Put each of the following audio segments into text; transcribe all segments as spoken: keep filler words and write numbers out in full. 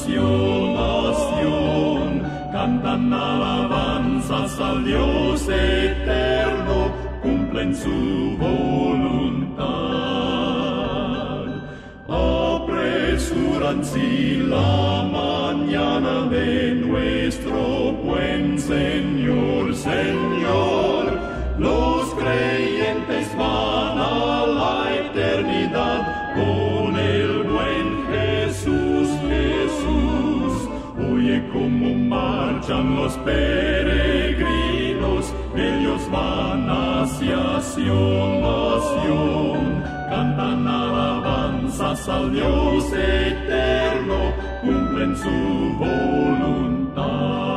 nación, nación, cantan alabanzas al Dios eterno, cumplen su voluntad. Apresúranse la mañana de nuestro buen Señor, Señor. Los creyentes van a la eternidad con el buen Jesús, Jesús. Oye cómo marchan los peregrinos, ellos van hacia Sion, nación. Cantan alabanzas al Dios eterno, cumplen su voluntad.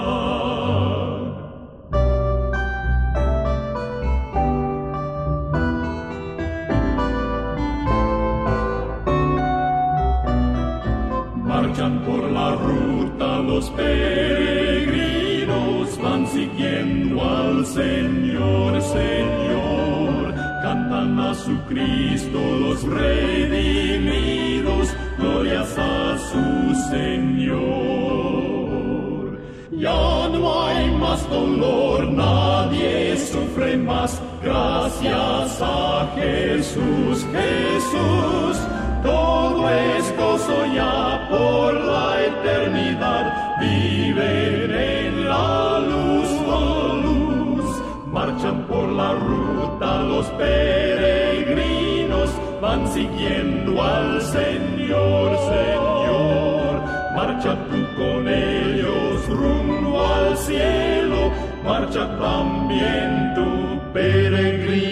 Marchan por la ruta los peregrinos, van siguiendo al Señor, Señor. Cantan a su Cristo los redimidos, glorias a su Señor. Ya no hay más dolor, nadie sufre más, gracias a Jesús, Jesús. Todo es gozo ya por la eternidad, viven en la luz, la luz. Marchan por la ruta los peregrinos, van siguiendo al Señor, Señor. Marcha tú con ellos rumbo al cielo, marcha también tu peregrino.